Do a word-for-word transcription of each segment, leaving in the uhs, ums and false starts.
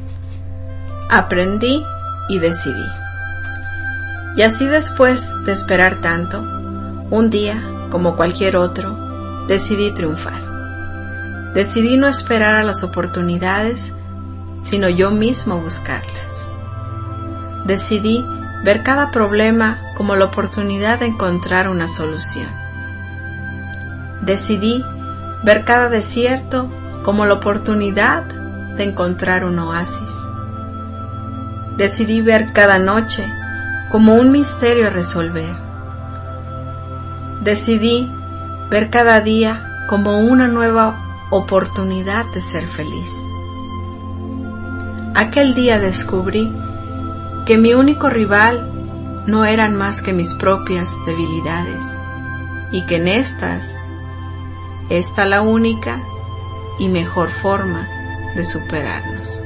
Aprendí y decidí. Y así, después de esperar tanto, un día, como cualquier otro, decidí triunfar. Decidí no esperar a las oportunidades, sino yo mismo buscarlas. Decidí ver cada problema como la oportunidad de encontrar una solución. Decidí ver cada desierto como la oportunidad de encontrar un oasis. Decidí ver cada noche como un misterio a resolver. Decidí ver cada día como una nueva oportunidad de ser feliz. Aquel día descubrí que mi único rival no eran más que mis propias debilidades y que en estas está la única y mejor forma de superarnos.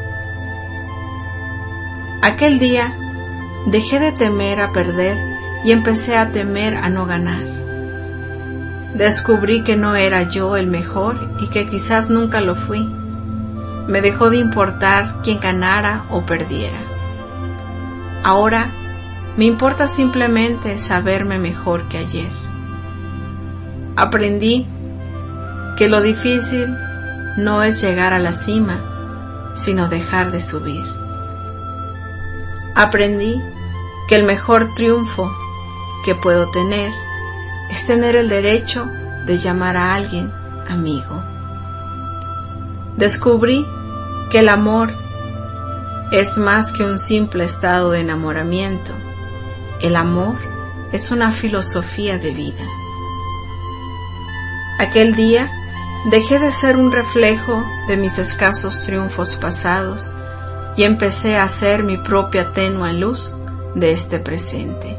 Aquel día dejé de temer a perder y empecé a temer a no ganar. Descubrí que no era yo el mejor y que quizás nunca lo fui. Me dejó de importar quién ganara o perdiera. Ahora me importa simplemente saberme mejor que ayer. Aprendí que lo difícil no es llegar a la cima, sino dejar de subir. Aprendí que el mejor triunfo que puedo tener es tener el derecho de llamar a alguien amigo. Descubrí que el amor es más que un simple estado de enamoramiento. El amor es una filosofía de vida. Aquel día dejé de ser un reflejo de mis escasos triunfos pasados y empecé a ser mi propia tenue luz de este presente.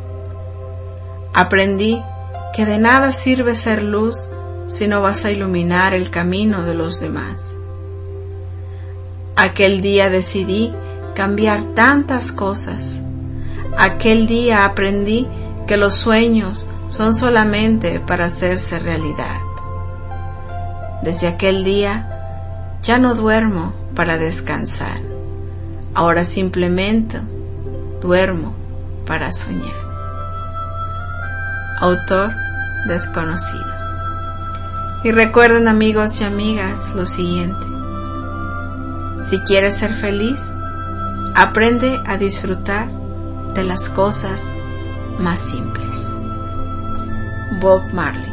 Aprendí que de nada sirve ser luz si no vas a iluminar el camino de los demás. Aquel día decidí cambiar tantas cosas. Aquel día aprendí que los sueños son solamente para hacerse realidad. Desde aquel día ya no duermo para descansar. Ahora simplemente duermo para soñar. Autor desconocido. Y recuerden, amigos y amigas, lo siguiente: si quieres ser feliz, aprende a disfrutar de las cosas más simples. Bob Marley.